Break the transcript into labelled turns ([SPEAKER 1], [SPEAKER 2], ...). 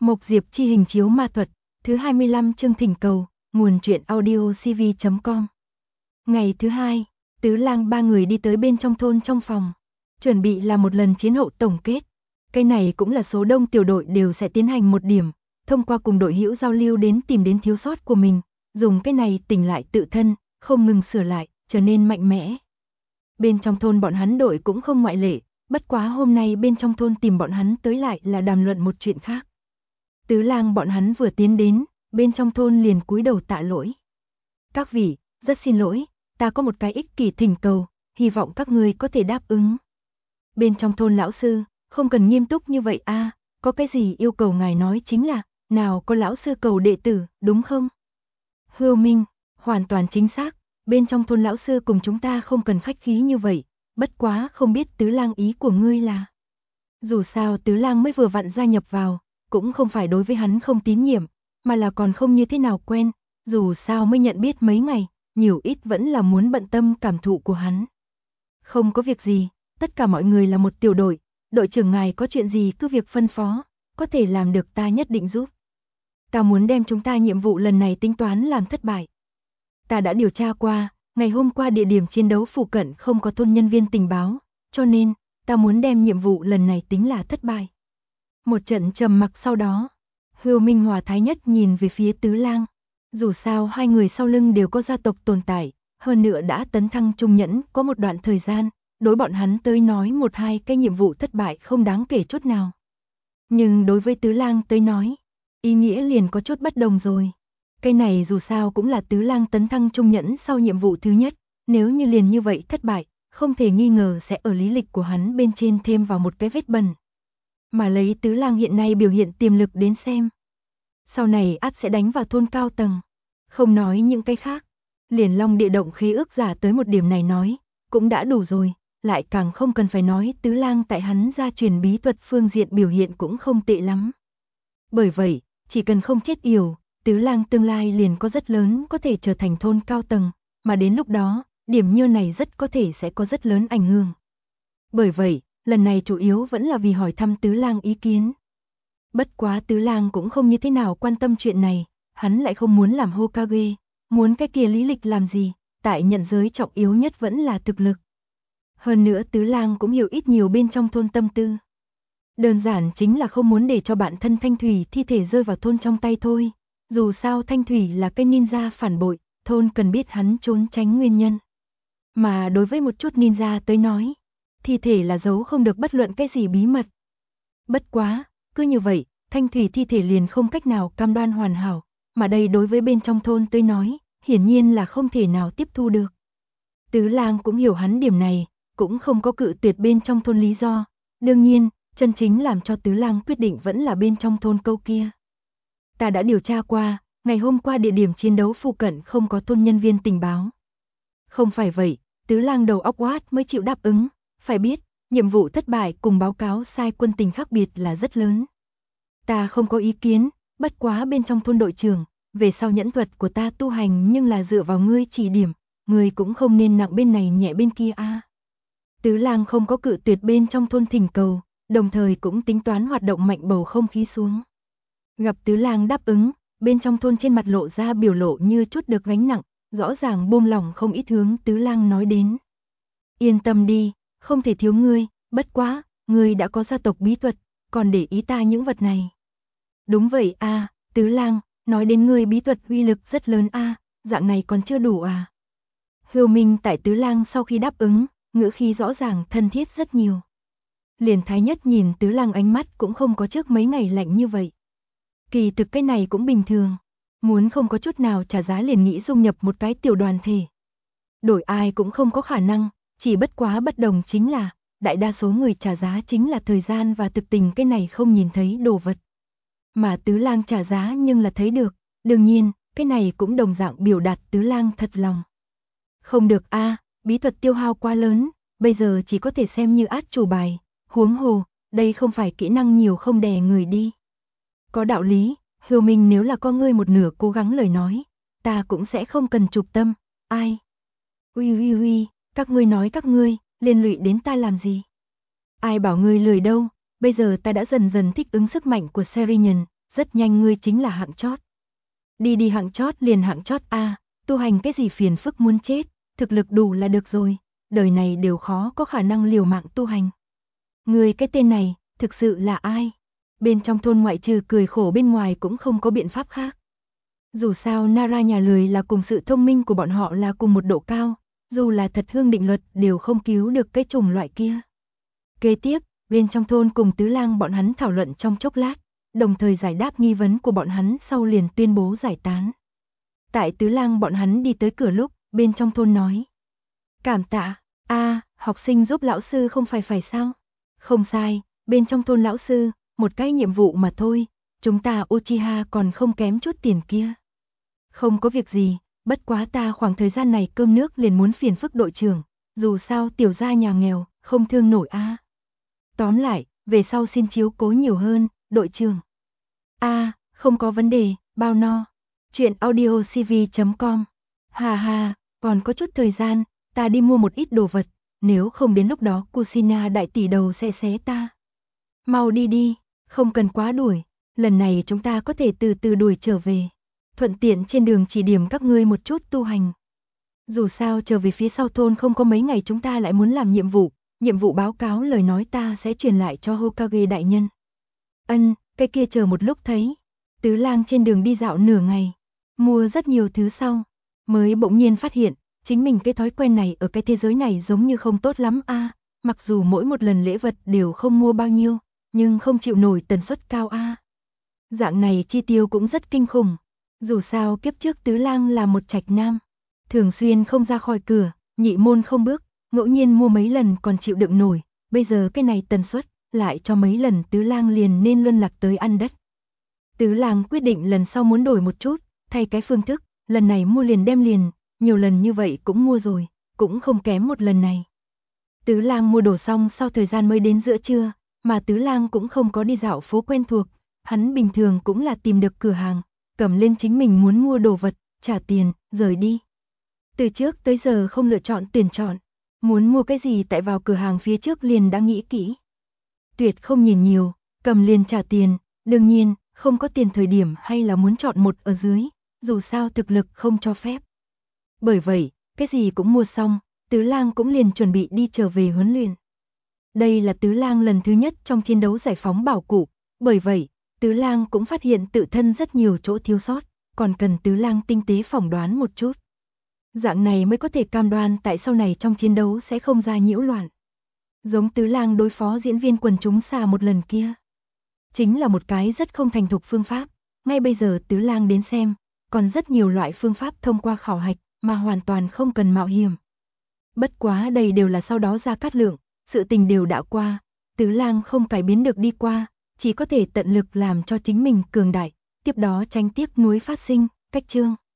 [SPEAKER 1] Mộc Diệp chi hình chiếu ma thuật, thứ 25 chương thỉnh cầu, nguồn truyện audio cv.com. Ngày thứ hai, Tứ Lang ba người đi tới bên trong thôn trong phòng, chuẩn bị làm một lần chiến hậu tổng kết. Cái này cũng là số đông tiểu đội đều sẽ tiến hành một điểm, thông qua cùng đội hữu giao lưu đến tìm đến thiếu sót của mình, dùng cái này tỉnh lại tự thân, không ngừng sửa lại, trở nên mạnh mẽ. Bên trong thôn bọn hắn đội cũng không ngoại lệ, bất quá hôm nay bên trong thôn tìm bọn hắn tới lại là đàm luận một chuyện khác. Tứ Lang bọn hắn vừa tiến đến, bên trong thôn liền cúi đầu tạ lỗi. Các vị, rất xin lỗi, ta có một cái ích kỷ thỉnh cầu, hy vọng các ngươi có thể đáp ứng. Bên trong thôn lão sư, không cần nghiêm túc như vậy a, có cái gì yêu cầu ngài nói chính là, nào có lão sư cầu đệ tử, đúng không? Hưu Minh, hoàn toàn chính xác, bên trong thôn lão sư cùng chúng ta không cần khách khí như vậy, bất quá không biết Tứ Lang ý của ngươi là. Dù sao Tứ Lang mới vừa vặn gia nhập vào, cũng không phải đối với hắn không tín nhiệm, mà là còn không như thế nào quen, dù sao mới nhận biết mấy ngày, nhiều ít vẫn là muốn bận tâm cảm thụ của hắn. Không có việc gì, tất cả mọi người là một tiểu đội, đội trưởng ngài có chuyện gì cứ việc phân phó, có thể làm được ta nhất định giúp. Ta muốn đem chúng ta nhiệm vụ lần này tính toán làm thất bại. Ta đã điều tra qua, ngày hôm qua địa điểm chiến đấu phụ cận không có thôn nhân viên tình báo, cho nên, ta muốn đem nhiệm vụ lần này tính là thất bại. Một trận trầm mặc sau đó, Hưu Minh hòa thái nhất nhìn về phía Tứ Lang. Dù sao hai người sau lưng đều có gia tộc tồn tại, hơn nữa đã tấn thăng trung nhẫn có một đoạn thời gian, đối bọn hắn tới nói một hai cái nhiệm vụ thất bại không đáng kể chút nào. Nhưng đối với Tứ Lang tới nói, ý nghĩa liền có chút bất đồng rồi. Cái này dù sao cũng là Tứ Lang tấn thăng trung nhẫn sau nhiệm vụ thứ nhất, nếu như liền như vậy thất bại, không thể nghi ngờ sẽ ở lý lịch của hắn bên trên thêm vào một cái vết bẩn. Mà lấy Tứ Lang hiện nay biểu hiện tiềm lực đến xem, sau này ắt sẽ đánh vào thôn cao tầng. Không nói những cái khác, liền Long địa động khí ước giả tới một điểm này nói, cũng đã đủ rồi, lại càng không cần phải nói Tứ Lang tại hắn gia truyền bí thuật phương diện biểu hiện cũng không tệ lắm. Bởi vậy, chỉ cần không chết yểu, Tứ Lang tương lai liền có rất lớn có thể trở thành thôn cao tầng, mà đến lúc đó, điểm như này rất có thể sẽ có rất lớn ảnh hưởng. Bởi vậy, lần này chủ yếu vẫn là vì hỏi thăm Tứ Lang ý kiến. Bất quá Tứ Lang cũng không như thế nào quan tâm chuyện này, hắn lại không muốn làm Hokage, muốn cái kia lý lịch làm gì, tại nhận giới trọng yếu nhất vẫn là thực lực. Hơn nữa Tứ Lang cũng hiểu ít nhiều bên trong thôn tâm tư. Đơn giản chính là không muốn để cho bạn thân Thanh Thủy thi thể rơi vào thôn trong tay thôi, dù sao Thanh Thủy là cái ninja phản bội, thôn cần biết hắn trốn tránh nguyên nhân. Mà đối với một chút ninja tới nói, thi thể là giấu không được bất luận cái gì bí mật. Bất quá, cứ như vậy, Thanh Thủy thi thể liền không cách nào cam đoan hoàn hảo, mà đây đối với bên trong thôn tới nói, hiển nhiên là không thể nào tiếp thu được. Tứ Lang cũng hiểu hắn điểm này, cũng không có cự tuyệt bên trong thôn lý do. Đương nhiên, chân chính làm cho Tứ Lang quyết định vẫn là bên trong thôn câu kia. Ta đã điều tra qua, ngày hôm qua địa điểm chiến đấu phụ cận không có thôn nhân viên tình báo. Không phải vậy, Tứ Lang đầu óc quát mới chịu đáp ứng, phải biết, nhiệm vụ thất bại cùng báo cáo sai quân tình khác biệt là rất lớn. Ta không có ý kiến, bất quá bên trong thôn đội trưởng, về sau nhẫn thuật của ta tu hành nhưng là dựa vào ngươi chỉ điểm, ngươi cũng không nên nặng bên này nhẹ bên kia a. Tứ Lang không có cự tuyệt bên trong thôn thỉnh cầu, đồng thời cũng tính toán hoạt động mạnh bầu không khí xuống. Gặp Tứ Lang đáp ứng, bên trong thôn trên mặt lộ ra biểu lộ như chút được gánh nặng, rõ ràng buông lỏng không ít hướng Tứ Lang nói đến. Yên tâm đi, không thể thiếu ngươi, bất quá, ngươi đã có gia tộc bí thuật, còn để ý ta những vật này. Đúng vậy a, Tứ Lang, nói đến ngươi bí thuật uy lực rất lớn a, dạng này còn chưa đủ à. Hưu Minh tại Tứ Lang sau khi đáp ứng, ngữ khí rõ ràng thân thiết rất nhiều. Liền thái nhất nhìn Tứ Lang ánh mắt cũng không có trước mấy ngày lạnh như vậy. Kỳ thực cái này cũng bình thường, muốn không có chút nào trả giá liền nghĩ dung nhập một cái tiểu đoàn thể. Đổi ai cũng không có khả năng, chỉ bất quá bất đồng chính là, đại đa số người trả giá chính là thời gian và thực tình cái này không nhìn thấy đồ vật. Mà Tứ Lang trả giá nhưng là thấy được, đương nhiên, cái này cũng đồng dạng biểu đạt Tứ Lang thật lòng. Không được a, bí thuật tiêu hao quá lớn, bây giờ chỉ có thể xem như át chủ bài, huống hồ, đây không phải kỹ năng nhiều không đè người đi. Có đạo lý, Hưu Minh nếu là có ngươi một nửa cố gắng lời nói, ta cũng sẽ không cần chụp tâm, ai? Uy, các ngươi nói các ngươi, liên lụy đến ta làm gì? Ai bảo ngươi lười đâu, bây giờ ta đã dần dần thích ứng sức mạnh của Serian, rất nhanh ngươi chính là hạng chót. Đi hạng chót liền hạng chót a, tu hành cái gì phiền phức muốn chết, thực lực đủ là được rồi, đời này đều khó có khả năng liều mạng tu hành. Ngươi cái tên này, thực sự là ai? Bên trong thôn ngoại trừ cười khổ bên ngoài cũng không có biện pháp khác. Dù sao Nara nhà lười là cùng sự thông minh của bọn họ là cùng một độ cao, dù là thật hương định luật đều không cứu được cái chủng loại kia. Kế tiếp, bên trong thôn cùng Tứ Lang bọn hắn thảo luận trong chốc lát, đồng thời giải đáp nghi vấn của bọn hắn sau liền tuyên bố giải tán. Tại Tứ Lang bọn hắn đi tới cửa lúc, bên trong thôn nói: "Cảm tạ, học sinh giúp lão sư không phải sao?" "Không sai, bên trong thôn lão sư, một cái nhiệm vụ mà thôi, chúng ta Uchiha còn không kém chút tiền kia." "Không có việc gì, bất quá ta khoảng thời gian này cơm nước liền muốn phiền phức đội trưởng, dù sao tiểu gia nhà nghèo, không thương nổi a." "Tóm lại, về sau xin chiếu cố nhiều hơn, đội trưởng." Không có vấn đề, bao no. Chuyện audiocv.com. Hà hà, còn có chút thời gian, ta đi mua một ít đồ vật, nếu không đến lúc đó Kusina đại tỷ đầu sẽ xé ta. Mau đi, không cần quá đuổi, lần này chúng ta có thể từ từ đuổi trở về. Thuận tiện trên đường chỉ điểm các ngươi một chút tu hành. Dù sao trở về phía sau thôn không có mấy ngày chúng ta lại muốn làm nhiệm vụ báo cáo lời nói ta sẽ truyền lại cho Hokage đại nhân. Cái kia chờ một lúc thấy. Tứ Lang trên đường đi dạo nửa ngày, mua rất nhiều thứ sau, mới bỗng nhiên phát hiện, chính mình cái thói quen này ở cái thế giới này giống như không tốt lắm a, mặc dù mỗi một lần lễ vật đều không mua bao nhiêu, nhưng không chịu nổi tần suất cao a. Dạng này chi tiêu cũng rất kinh khủng, dù sao kiếp trước Tứ Lang là một trạch nam, thường xuyên không ra khỏi cửa, nhị môn không bước, ngẫu nhiên mua mấy lần còn chịu đựng nổi, bây giờ cái này tần suất, lại cho mấy lần Tứ Lang liền nên luân lạc tới ăn đất. Tứ Lang quyết định lần sau muốn đổi một chút, thay cái phương thức, lần này mua liền đem liền, nhiều lần như vậy cũng mua rồi, cũng không kém một lần này. Tứ Lang mua đồ xong sau thời gian mới đến giữa trưa, mà Tứ Lang cũng không có đi dạo phố quen thuộc, hắn bình thường cũng là tìm được cửa hàng, cầm lên chính mình muốn mua đồ vật, trả tiền, rời đi. Từ trước tới giờ không lựa chọn tuyển chọn, muốn mua cái gì tại vào cửa hàng phía trước liền đã nghĩ kỹ. Tuyệt không nhìn nhiều, cầm liền trả tiền, đương nhiên, không có tiền thời điểm hay là muốn chọn một ở dưới, dù sao thực lực không cho phép. Bởi vậy, cái gì cũng mua xong, Tứ Lang cũng liền chuẩn bị đi trở về huấn luyện. Đây là Tứ Lang lần thứ nhất trong chiến đấu giải phóng bảo cụ, bởi vậy, Tứ Lang cũng phát hiện tự thân rất nhiều chỗ thiếu sót, còn cần Tứ Lang tinh tế phỏng đoán một chút. Dạng này mới có thể cam đoan tại sau này trong chiến đấu sẽ không ra nhiễu loạn. Giống Tứ Lang đối phó diễn viên quần chúng xà một lần kia. Chính là một cái rất không thành thục phương pháp, ngay bây giờ Tứ Lang đến xem, còn rất nhiều loại phương pháp thông qua khảo hạch mà hoàn toàn không cần mạo hiểm. Bất quá đây đều là sau đó Gia Cát Lượng, sự tình đều đã qua, Tứ Lang không cải biến được đi qua, chỉ có thể tận lực làm cho chính mình cường đại, tiếp đó tránh tiếc nuối phát sinh, cách chương.